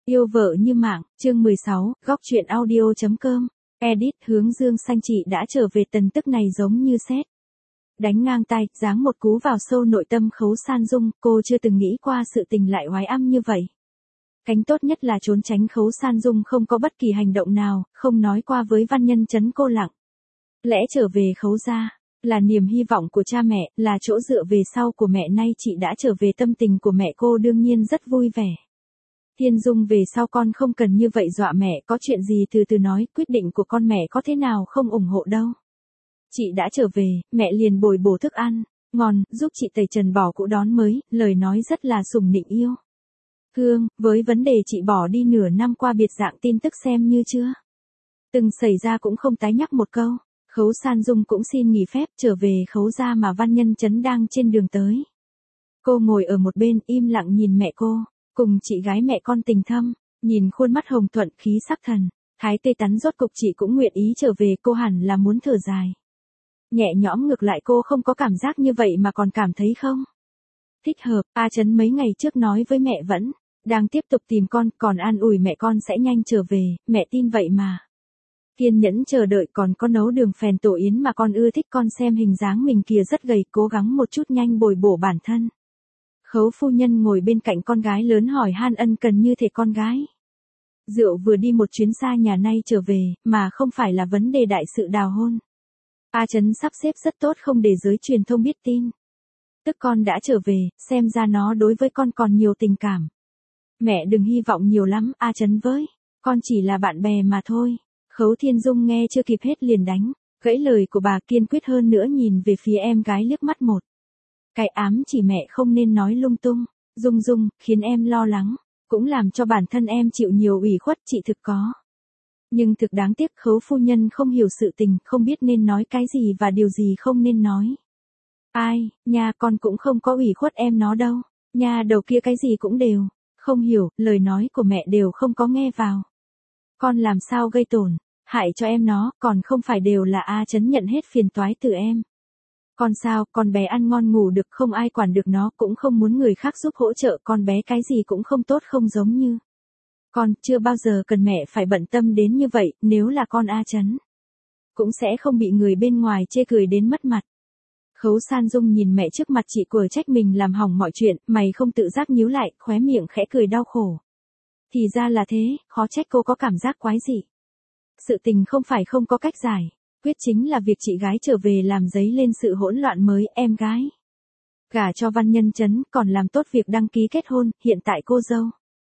Yêu vợ như mạng, chương 16, góc truyện audio.com. Edit Hướng Dương Xanh chị đã trở về, tần tức này giống như sét đánh ngang tay, giáng một cú vào sâu nội tâm Khấu San Dung, cô chưa từng nghĩ qua sự tình lại oái âm như vậy. Cánh tốt nhất là trốn tránh. Khấu San Dung không có bất kỳ hành động nào, không nói qua với Văn Nhân Chấn. Cô lặng lẽ trở về Khấu gia, là niềm hy vọng của cha mẹ, là chỗ dựa về sau của mẹ. Nay chị đã trở về, tâm tình của mẹ cô đương nhiên rất vui vẻ. Thiên Dung, về sau con không cần như vậy dọa mẹ, có chuyện gì từ từ nói, quyết định của con mẹ có thế nào không ủng hộ đâu. Chị đã trở về, mẹ liền bồi bổ thức ăn ngon, giúp chị tẩy trần bỏ cũ đón mới, lời nói rất là sủng nịnh yêu thương. Với vấn đề chị bỏ đi nửa năm qua, biệt dạng tin tức xem như chưa từng xảy ra, cũng không tái nhắc một câu. Khấu San Dung cũng xin nghỉ phép trở về Khấu gia mà Văn Nhân Chấn đang trên đường tới. Cô ngồi ở một bên im lặng nhìn mẹ cô, cùng chị gái mẹ con tình thâm, nhìn khuôn mắt hồng thuận, khí sắc thần thái tươi tắn, rốt cục chị cũng nguyện ý trở về. Cô hẳn là muốn thở dài nhẹ nhõm, ngược lại cô không có cảm giác như vậy mà còn cảm thấy không thích hợp. A Chấn mấy ngày trước nói với mẹ vẫn đang tiếp tục tìm con, còn an ủi mẹ con sẽ nhanh trở về, mẹ tin vậy mà. Kiên nhẫn chờ đợi, còn có nấu đường phèn tổ yến mà con ưa thích. Con xem hình dáng mình kìa rất gầy, cố gắng một chút nhanh bồi bổ bản thân. Khấu phu nhân ngồi bên cạnh con gái lớn hỏi han ân cần như thể con gái rượu vừa đi một chuyến xa nhà nay trở về, mà không phải là vấn đề đại sự đào hôn. A Chấn sắp xếp rất tốt, không để giới truyền thông biết tin tức con đã trở về, xem ra nó đối với con còn nhiều tình cảm. Mẹ đừng hy vọng nhiều lắm, A Chấn, với con chỉ là bạn bè mà thôi. Khấu Thiên Dung nghe chưa kịp hết liền đánh gãy lời của bà, kiên quyết hơn nữa nhìn về phía em gái liếc mắt một cái ám chỉ mẹ không nên nói lung tung. Dung Dung, khiến em lo lắng, cũng làm cho bản thân em chịu nhiều ủy khuất, chị thực có. Nhưng thực đáng tiếc, Khấu phu nhân không hiểu sự tình, không biết nên nói cái gì và điều gì không nên nói. Ai, nha, con cũng không có ủy khuất em nó đâu. Nha đầu kia cái gì cũng đều không hiểu, lời nói của mẹ đều không có nghe vào. Con làm sao gây tổn hại cho em nó, còn không phải đều là A Chấn nhận hết phiền toái từ em. Con sao, con bé ăn ngon ngủ được, không ai quản được nó, cũng không muốn người khác giúp hỗ trợ. Con bé cái gì cũng không tốt, không giống như con, chưa bao giờ cần mẹ phải bận tâm đến như vậy. Nếu là con A Chấn, cũng sẽ không bị người bên ngoài chê cười đến mất mặt. Khấu San Dung nhìn mẹ trước mặt chị của trách mình làm hỏng mọi chuyện, mày không tự giác nhíu lại, khóe miệng khẽ cười đau khổ. Thì ra là thế, khó trách cô có cảm giác quái dị. Sự tình không phải không có cách giải quyết, chính là việc chị gái trở về làm dấy lên sự hỗn loạn mới. Em gái gả cho Văn Nhân Chấn, còn làm tốt việc đăng ký kết hôn, hiện tại cô dâu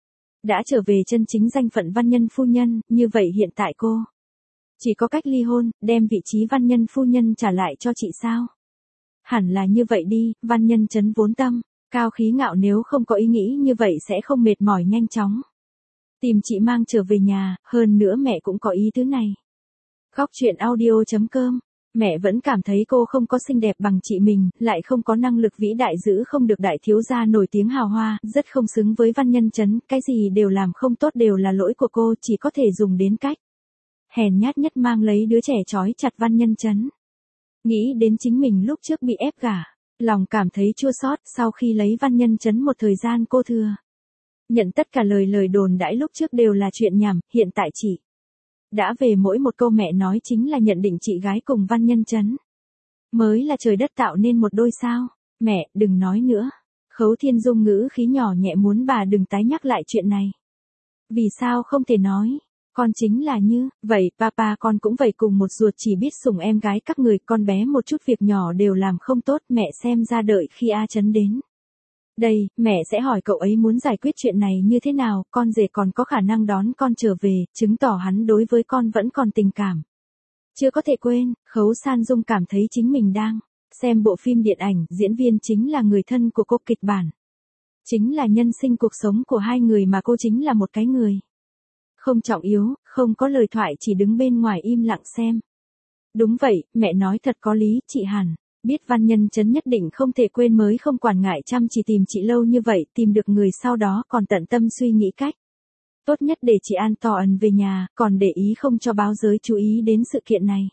đã trở về chân chính danh phận Văn Nhân phu nhân, như vậy hiện tại cô chỉ có cách ly hôn, đem vị trí Văn Nhân phu nhân trả lại cho chị sao? Hẳn là như vậy đi. Văn Nhân Chấn vốn tâm cao khí ngạo, nếu không có ý nghĩ như vậy sẽ không mệt mỏi nhanh chóng tìm chị mang trở về nhà, hơn nữa mẹ cũng có ý tứ này. Góc truyện audio.com. Mẹ vẫn cảm thấy cô không có xinh đẹp bằng chị mình, lại không có năng lực vĩ đại, giữ không được đại thiếu gia nổi tiếng hào hoa, rất không xứng với Văn Nhân Chấn, cái gì đều làm không tốt, đều là lỗi của cô, chỉ có thể dùng đến cách hèn nhát nhất mang lấy đứa trẻ trói chặt Văn Nhân Chấn. Nghĩ đến chính mình lúc trước bị ép gả, lòng cảm thấy chua xót. Sau khi lấy Văn Nhân Chấn một thời gian, cô thừa nhận tất cả lời đồn đãi lúc trước đều là chuyện nhảm, hiện tại chị đã về, mỗi một câu mẹ nói chính là nhận định chị gái cùng Văn Nhân Chấn mới là trời đất tạo nên một đôi sao. Mẹ, đừng nói nữa. Khấu Thiên Dung ngữ khí nhỏ nhẹ muốn bà đừng tái nhắc lại chuyện này. Vì sao không thể nói? Con chính là như vậy, papa con cũng vậy, cùng một ruột, chỉ biết sủng em gái các người, con bé một chút việc nhỏ đều làm không tốt. Mẹ xem ra đợi khi A Chấn đến đây, mẹ sẽ hỏi cậu ấy muốn giải quyết chuyện này như thế nào, con rể còn có khả năng đón con trở về, chứng tỏ hắn đối với con vẫn còn tình cảm chưa có thể quên. Khấu San Dung cảm thấy chính mình đang xem bộ phim điện ảnh, diễn viên chính là người thân của cô, kịch bản chính là nhân sinh cuộc sống của hai người, mà cô chính là một cái người không trọng yếu, không có lời thoại, chỉ đứng bên ngoài im lặng xem. Đúng vậy, mẹ nói thật có lý, chị hẳn biết Văn Nhân Chấn nhất định không thể quên mới không quản ngại chăm chỉ tìm chị lâu như vậy, tìm được người sau đó còn tận tâm suy nghĩ cách tốt nhất để chị an toàn về nhà, còn để ý không cho báo giới chú ý đến sự kiện này.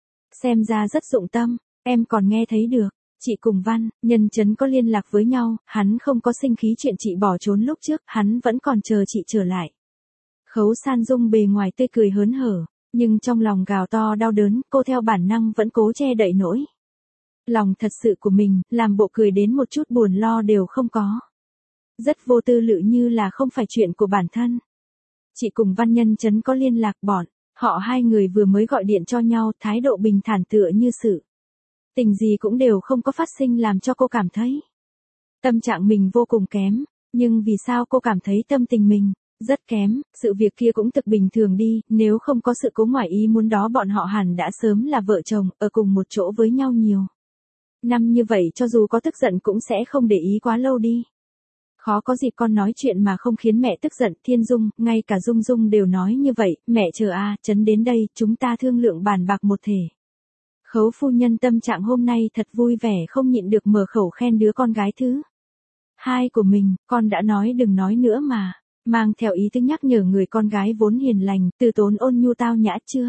Xem ra rất dụng tâm, em còn nghe thấy được. Chị cùng Văn Nhân Chấn có liên lạc với nhau, hắn không có sinh khí chuyện chị bỏ trốn lúc trước, hắn vẫn còn chờ chị trở lại. Khấu San Dung bề ngoài tươi cười hớn hở, nhưng trong lòng gào to đau đớn, cô theo bản năng vẫn cố che đậy nỗi lòng thật sự của mình, làm bộ cười đến một chút buồn lo đều không có. Rất vô tư lự như là không phải chuyện của bản thân. Chị cùng Văn Nhân Chấn có liên lạc bọn, họ hai người vừa mới gọi điện cho nhau, thái độ bình thản tựa như sự tình gì cũng đều không có phát sinh, làm cho cô cảm thấy tâm trạng mình vô cùng kém. Nhưng vì sao cô cảm thấy tâm tình mình rất kém? Sự việc kia cũng thực bình thường đi, nếu không có sự cố ngoài ý muốn đó bọn họ hẳn đã sớm là vợ chồng, ở cùng một chỗ với nhau nhiều năm như vậy, cho dù có tức giận cũng sẽ không để ý quá lâu đi. Khó có dịp con nói chuyện mà không khiến mẹ tức giận. Thiên Dung, ngay cả Dung Dung đều nói như vậy, mẹ chờ a, Chấn đến đây, chúng ta thương lượng bàn bạc một thể. Khấu phu nhân tâm trạng hôm nay thật vui vẻ, không nhịn được mở khẩu khen đứa con gái thứ hai của mình. Con đã nói đừng nói nữa mà, mang theo ý tứ nhắc nhở người con gái vốn hiền lành, từ tốn ôn nhu tao nhã chưa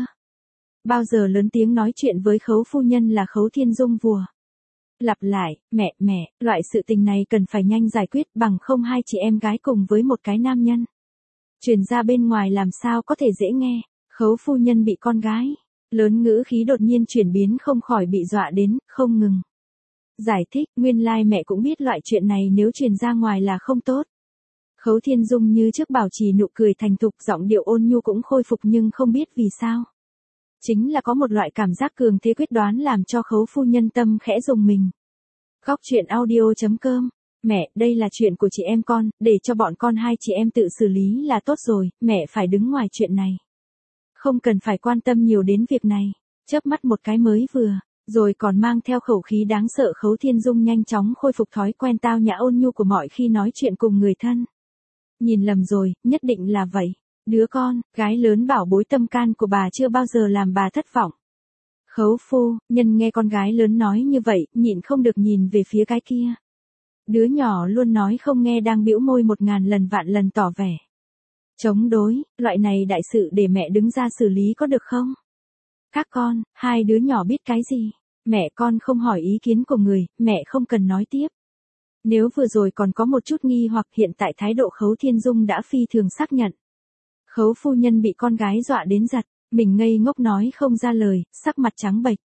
bao giờ lớn tiếng nói chuyện với Khấu phu nhân là Khấu Thiên Dung vùa lặp lại, mẹ, loại sự tình này cần phải nhanh giải quyết, bằng không hai chị em gái cùng với một cái nam nhân truyền ra bên ngoài làm sao có thể dễ nghe. Khấu phu nhân bị con gái lớn ngữ khí đột nhiên chuyển biến không khỏi bị dọa đến, không ngừng giải thích, nguyên lai mẹ cũng biết loại chuyện này nếu truyền ra ngoài là không tốt. Khấu Thiên Dung như trước bảo trì nụ cười thành thục, giọng điệu ôn nhu cũng khôi phục, nhưng không biết vì sao. Chính là có một loại cảm giác cường thế quyết đoán làm cho Khấu phu nhân tâm khẽ rùng mình. Góc chuyện audio.com. Mẹ, đây là chuyện của chị em con, để cho bọn con hai chị em tự xử lý là tốt rồi, mẹ phải đứng ngoài chuyện này. Không cần phải quan tâm nhiều đến việc này. Chớp mắt một cái mới vừa, rồi còn mang theo khẩu khí đáng sợ. Khấu Thiên Dung nhanh chóng khôi phục thói quen tao nhã ôn nhu của mọi khi nói chuyện cùng người thân. Nhìn lầm rồi, nhất định là vậy. Đứa con, gái lớn bảo bối tâm can của bà chưa bao giờ làm bà thất vọng. Khấu phu nhân nghe con gái lớn nói như vậy, nhịn không được nhìn về phía cái kia. Đứa nhỏ luôn nói không nghe đang bĩu môi 1000 lần vạn lần tỏ vẻ chống đối, loại này đại sự để mẹ đứng ra xử lý có được không? Các con, hai đứa nhỏ biết cái gì? Mẹ con không hỏi ý kiến của người, mẹ không cần nói tiếp. Nếu vừa rồi còn có một chút nghi hoặc, hiện tại thái độ Khấu Thiên Dung đã phi thường xác nhận. Khấu phu nhân bị con gái dọa đến giật, mình ngây ngốc nói không ra lời, sắc mặt trắng bệch.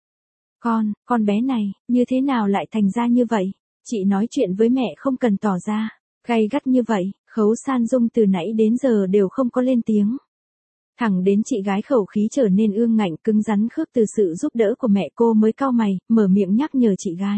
Con bé này, như thế nào lại thành ra như vậy? Chị nói chuyện với mẹ không cần tỏ ra gay gắt như vậy. Khấu San Dung từ nãy đến giờ đều không có lên tiếng. Thẳng đến chị gái khẩu khí trở nên ương ngạnh cứng rắn khước từ sự giúp đỡ của mẹ, cô mới cau mày, mở miệng nhắc nhở chị gái.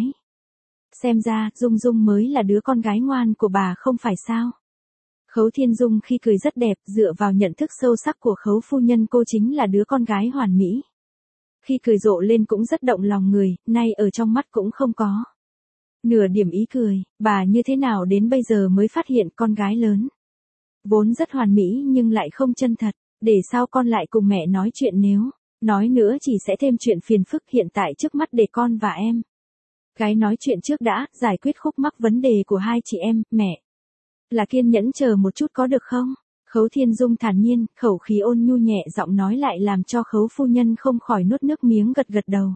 Xem ra, Dung Dung mới là đứa con gái ngoan của bà không phải sao? Khấu Thiên Dung khi cười rất đẹp, dựa vào nhận thức sâu sắc của Khấu phu nhân, cô chính là đứa con gái hoàn mỹ. Khi cười rộ lên cũng rất động lòng người, nay ở trong mắt cũng không có nửa điểm ý cười. Bà như thế nào đến bây giờ mới phát hiện con gái lớn vốn rất hoàn mỹ nhưng lại không chân thật. Để sao con lại cùng mẹ nói chuyện, nếu nói nữa chỉ sẽ thêm chuyện phiền phức. Hiện tại trước mắt để con và em gái nói chuyện trước đã, giải quyết khúc mắc vấn đề của hai chị em. Mẹ là kiên nhẫn chờ một chút có được không? Khấu Thiên Dung thản nhiên, khẩu khí ôn nhu nhẹ giọng nói lại làm cho Khấu phu nhân không khỏi nuốt nước miếng, gật gật đầu.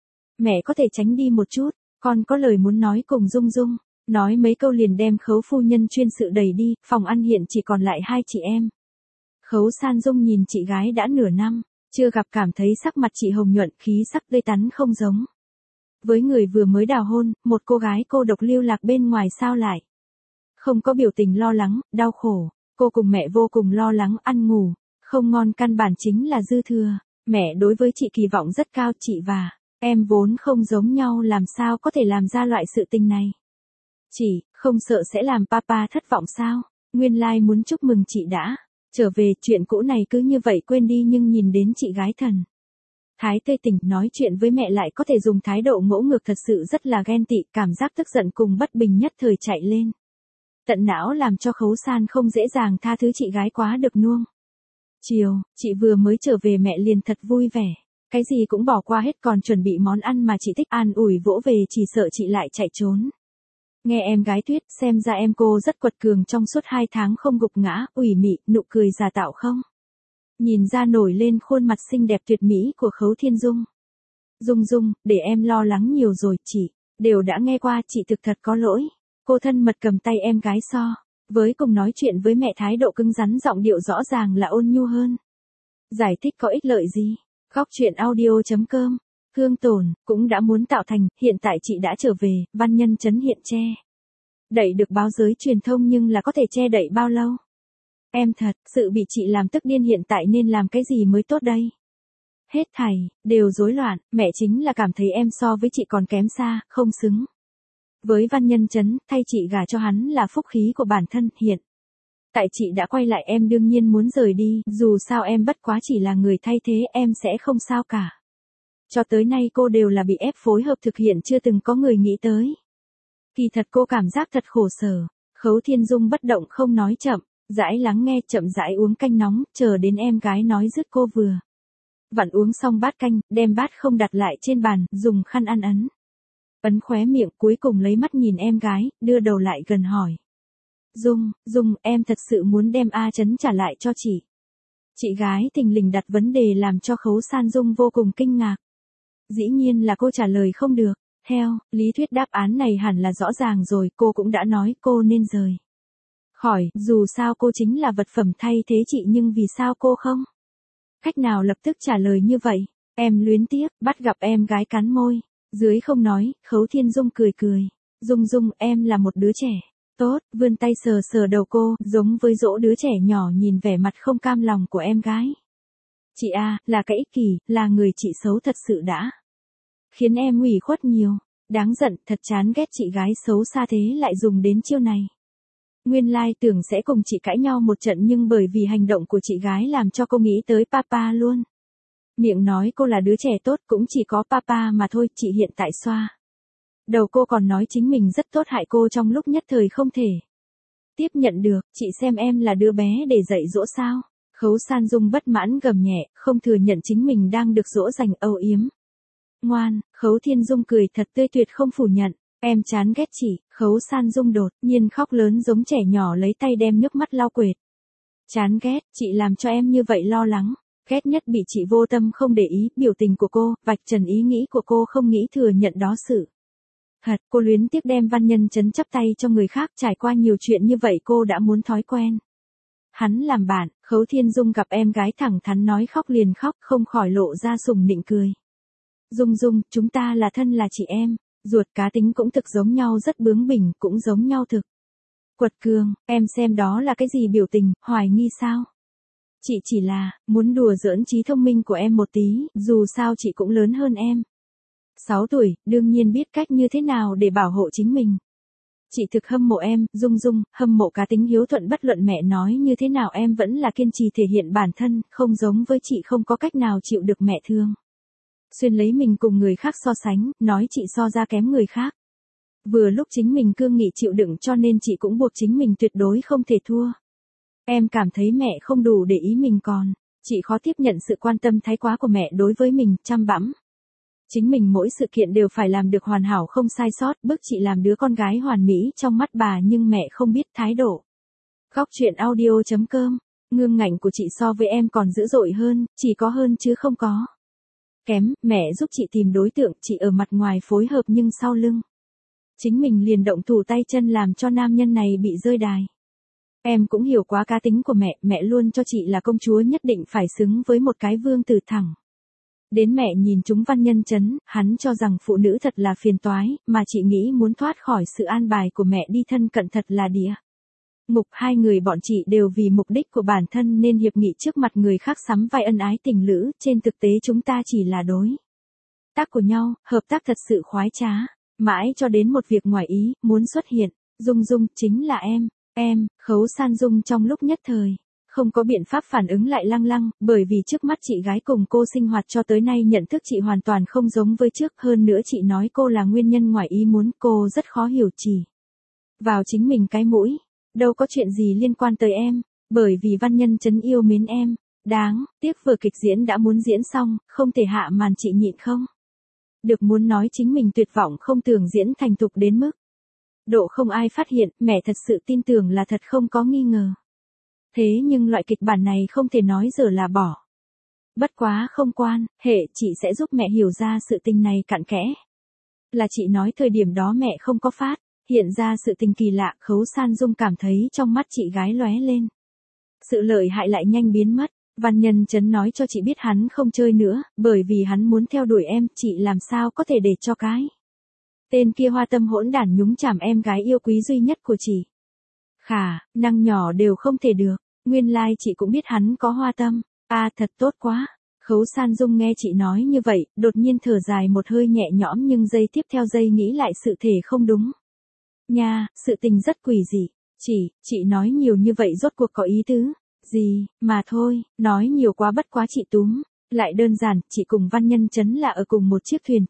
Mẹ có thể tránh đi một chút, con có lời muốn nói cùng Dung Dung. Nói mấy câu liền đem Khấu phu nhân chuyên sự đẩy đi, phòng ăn hiện chỉ còn lại hai chị em. Khấu San Dung nhìn chị gái đã nửa năm chưa gặp, cảm thấy sắc mặt chị hồng nhuận, khí sắc tươi tắn không giống với người vừa mới đào hôn. Một cô gái cô độc lưu lạc bên ngoài sao lại không có biểu tình lo lắng, đau khổ. Cô cùng mẹ vô cùng lo lắng, ăn ngủ không ngon căn bản chính là dư thừa. Mẹ đối với chị kỳ vọng rất cao, chị và em vốn không giống nhau, làm sao có thể làm ra loại sự tình này. Chị không sợ sẽ làm papa thất vọng sao? Nguyên lai muốn chúc mừng chị đã trở về, chuyện cũ này cứ như vậy quên đi. Nhưng nhìn đến chị gái thần thái tươi tỉnh nói chuyện với mẹ lại có thể dùng thái độ ngỗ ngược, thật sự rất là ghen tị. Cảm giác tức giận cùng bất bình nhất thời chạy lên tận não, làm cho Khấu San không dễ dàng tha thứ chị gái quá được nuông chiều. Chị vừa mới trở về mẹ liền thật vui vẻ, cái gì cũng bỏ qua hết, còn chuẩn bị món ăn mà chị thích, an ủi vỗ về, chỉ sợ chị lại chạy trốn. Nghe em gái Tuyết, xem ra em cô rất quật cường, trong suốt 2 tháng không gục ngã, ủy mị, nụ cười giả tạo không nhìn ra nổi lên khuôn mặt xinh đẹp tuyệt mỹ của Khấu Thiên Dung. Dung, để em lo lắng nhiều rồi, chị đều đã nghe qua, chị thực thật có lỗi. Cô thân mật cầm tay em gái so Với cùng nói chuyện với mẹ thái độ cứng rắn giọng điệu rõ ràng là ôn nhu hơn. Giải thích có ích lợi gì? Góc chuyện audio.com. Hương tổn, cũng đã muốn tạo thành, hiện tại chị đã trở về, Văn Nhân Chấn hiện che đậy được báo giới truyền thông nhưng là có thể che đậy bao lâu? Em thật, sự bị chị làm tức điên hiện tại nên làm cái gì mới tốt đây? Hết thảy, đều rối loạn, mẹ chính là cảm thấy em so với chị còn kém xa, không xứng. Với Văn Nhân Chấn, thay chị gả cho hắn là phúc khí của bản thân, hiện tại chị đã quay lại em đương nhiên muốn rời đi, dù sao em bất quá chỉ là người thay thế em sẽ không sao cả. Cho tới nay cô đều là bị ép phối hợp thực hiện chưa từng có người nghĩ tới. Kỳ thật cô cảm giác thật khổ sở. Khấu Thiên Dung bất động không nói chậm, rãi lắng nghe chậm rãi uống canh nóng, chờ đến em gái nói dứt cô vừa vặn uống xong bát canh, đem bát không đặt lại trên bàn, dùng khăn ăn ấn khóe miệng, cuối cùng lấy mắt nhìn em gái, đưa đầu lại gần hỏi. Dung, em thật sự muốn đem A Chấn trả lại cho chị. Chị gái thình lình đặt vấn đề làm cho Khấu San Dung vô cùng kinh ngạc. Dĩ nhiên là cô trả lời không được. Theo lý thuyết đáp án này hẳn là rõ ràng rồi, cô cũng đã nói cô nên rời khỏi, dù sao cô chính là vật phẩm thay thế chị nhưng vì sao cô không cách nào lập tức trả lời như vậy? Em luyến tiếc, bắt gặp em gái cắn môi. Dưới không nói, Khấu Thiên Dung cười cười. Dung, em là một đứa trẻ tốt, vươn tay sờ sờ đầu cô, giống với dỗ đứa trẻ nhỏ nhìn vẻ mặt không cam lòng của em gái. Chị A, là cái ích kỷ, là người chị xấu thật sự đã khiến em ủy khuất nhiều. Đáng giận, thật chán ghét chị gái xấu xa thế lại dùng đến chiêu này. Nguyên lai tưởng sẽ cùng chị cãi nhau một trận nhưng bởi vì hành động của chị gái làm cho cô nghĩ tới papa luôn. Miệng nói cô là đứa trẻ tốt cũng chỉ có papa mà thôi, chị hiện tại xoa đầu cô còn nói chính mình rất tốt hại cô trong lúc nhất thời không thể tiếp nhận được, chị xem em là đứa bé để dạy dỗ sao? Khấu San Dung bất mãn gầm nhẹ, không thừa nhận chính mình đang được dỗ dành âu yếm. Ngoan, Khấu Thiên Dung cười thật tươi tuyệt không phủ nhận. Em chán ghét chị, Khấu San Dung đột nhiên khóc lớn giống trẻ nhỏ lấy tay đem nước mắt lau quệt. Chán ghét, chị làm cho em như vậy lo lắng. Ghét nhất bị chị vô tâm không để ý, biểu tình của cô, vạch trần ý nghĩ của cô không nghĩ thừa nhận đó sự thật. Cô luyến tiếc đem Văn Nhân Chấn chắp tay cho người khác, trải qua nhiều chuyện như vậy cô đã muốn thói quen hắn làm bạn. Khấu Thiên Dung gặp em gái thẳng thắn nói khóc liền khóc, không khỏi lộ ra sùng nịnh cười. Dung, chúng ta là thân là chị em, ruột cá tính cũng thực giống nhau, rất bướng bỉnh, cũng giống nhau thực quật cường. Em xem đó là cái gì biểu tình, hoài nghi sao? Chị chỉ là muốn đùa giỡn trí thông minh của em một tí, dù sao chị cũng lớn hơn em 6 tuổi, đương nhiên biết cách như thế nào để bảo hộ chính mình. Chị thực hâm mộ em, Dung, hâm mộ cá tính hiếu thuận, bất luận mẹ nói như thế nào em vẫn là kiên trì thể hiện bản thân, không giống với chị không có cách nào chịu được mẹ thương. Xuyên lấy mình cùng người khác so sánh, nói chị so ra kém người khác. Vừa lúc chính mình cương nghị chịu đựng cho nên chị cũng buộc chính mình tuyệt đối không thể thua. Em cảm thấy mẹ không đủ để ý mình còn. Chị khó tiếp nhận sự quan tâm thái quá của mẹ đối với mình, chăm bẵm. Chính mình mỗi sự kiện đều phải làm được hoàn hảo không sai sót, bức chị làm đứa con gái hoàn mỹ trong mắt bà nhưng mẹ không biết thái độ. Góc chuyện audio.com. Ngương ngạnh của chị so với em còn dữ dội hơn, chỉ có hơn chứ không có kém. Mẹ giúp chị tìm đối tượng, chị ở mặt ngoài phối hợp nhưng sau lưng chính mình liền động thủ tay chân làm cho nam nhân này bị rơi đài. Em cũng hiểu quá cá tính của mẹ luôn cho chị là công chúa nhất định phải xứng với một cái vương tử thẳng. Đến mẹ nhìn chúng Văn Nhân Chấn, hắn cho rằng phụ nữ thật là phiền toái, mà chị nghĩ muốn thoát khỏi sự an bài của mẹ đi thân cận thật là địa ngục. Hai người bọn chị đều vì mục đích của bản thân nên hiệp nghị trước mặt người khác sắm vai ân ái tình lữ, trên thực tế chúng ta chỉ là đối tác của nhau, hợp tác thật sự khoái trá. Mãi cho đến một việc ngoài ý, muốn xuất hiện. Dung, chính là em, Khấu San Dung trong lúc nhất thời không có biện pháp phản ứng lại lăng, bởi vì trước mắt chị gái cùng cô sinh hoạt cho tới nay nhận thức chị hoàn toàn không giống với trước, hơn nữa chị nói cô là nguyên nhân ngoài ý muốn, cô rất khó hiểu chỉ vào chính mình cái mũi. Đâu có chuyện gì liên quan tới em, bởi vì Văn Nhân Chấn yêu mến em. Đáng tiếc vở kịch diễn đã muốn diễn xong, không thể hạ màn, chị nhịn không được muốn nói chính mình tuyệt vọng không tưởng diễn thành thục đến mức độ không ai phát hiện. Mẹ thật sự tin tưởng là thật không có nghi ngờ. Thế nhưng loại kịch bản này không thể nói giờ là bỏ. Bất quá không quan hệ, chị sẽ giúp mẹ hiểu ra sự tình này cặn kẽ. Là chị nói thời điểm đó mẹ không có phát Hiện ra sự tình kỳ lạ, Khấu San Dung cảm thấy trong mắt chị gái lóe lên. Sự lợi hại lại nhanh biến mất. Văn Nhân Chấn nói cho chị biết hắn không chơi nữa, bởi vì hắn muốn theo đuổi em, chị làm sao có thể để cho cái tên kia hoa tâm hỗn đản nhúng chàm em gái yêu quý duy nhất của chị. Khả, năng nhỏ đều không thể được, nguyên lai chị cũng biết hắn có hoa tâm, thật tốt quá. Khấu San Dung nghe chị nói như vậy, đột nhiên thở dài một hơi nhẹ nhõm nhưng giây tiếp theo giây nghĩ lại sự thể không đúng. Nha, sự tình rất quỷ dị, chị nói nhiều như vậy rốt cuộc có ý tứ gì, mà thôi, nói nhiều quá bất quá chị túm, lại đơn giản, chị cùng Văn Nhân Chấn là ở cùng một chiếc thuyền,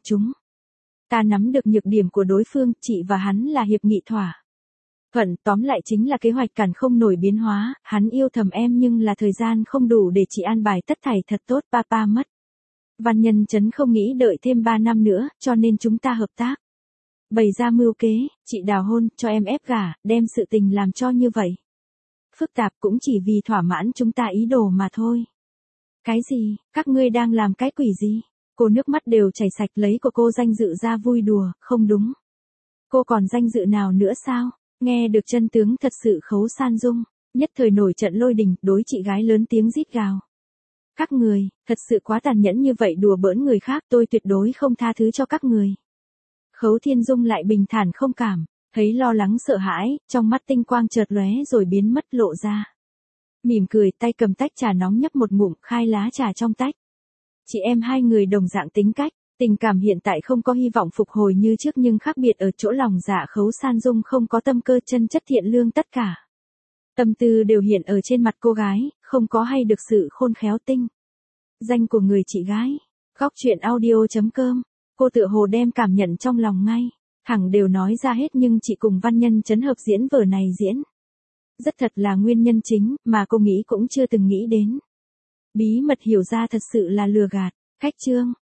ta nắm được nhược điểm của đối phương, chị và hắn là hiệp nghị thỏa thuận, tóm lại chính là kế hoạch cản không nổi biến hóa, hắn yêu thầm em nhưng là thời gian không đủ để chị an bài tất thảy thật tốt, papa mất. Văn Nhân Chấn không nghĩ đợi thêm 3 năm nữa, cho nên chúng ta hợp tác. Bày ra mưu kế, chị đào hôn, cho em ép gả, đem sự tình làm cho như vậy. Phức tạp cũng chỉ vì thỏa mãn chúng ta ý đồ mà thôi. Cái gì, các ngươi đang làm cái quỷ gì? Cô nước mắt đều chảy sạch lấy của cô danh dự ra vui đùa, không đúng. Cô còn danh dự nào nữa sao? Nghe được chân tướng thật sự Khấu San Dung, nhất thời nổi trận lôi đình, đối chị gái lớn tiếng rít gào. Các người, thật sự quá tàn nhẫn như vậy đùa bỡn người khác, tôi tuyệt đối không tha thứ cho các người. Khấu Thiên Dung lại bình thản không cảm, thấy lo lắng sợ hãi, trong mắt tinh quang chợt lóe rồi biến mất lộ ra. Mỉm cười, tay cầm tách trà nóng nhấp một ngụm, khai lá trà trong tách. Chị em hai người đồng dạng tính cách, tình cảm hiện tại không có hy vọng phục hồi như trước nhưng khác biệt ở chỗ lòng dạ Khấu San Dung không có tâm cơ chân chất thiện lương tất cả. Tâm tư đều hiện ở trên mặt cô gái, không có hay được sự khôn khéo tinh danh của người chị gái. Góc truyện audio.com, cô tựa hồ đem cảm nhận trong lòng ngay, thẳng đều nói ra hết nhưng chị cùng Văn Nhân Chấn hợp diễn vở này diễn. Rất thật là nguyên nhân chính, mà cô nghĩ cũng chưa từng nghĩ đến. Bí mật hiểu ra thật sự là lừa gạt, cách chương.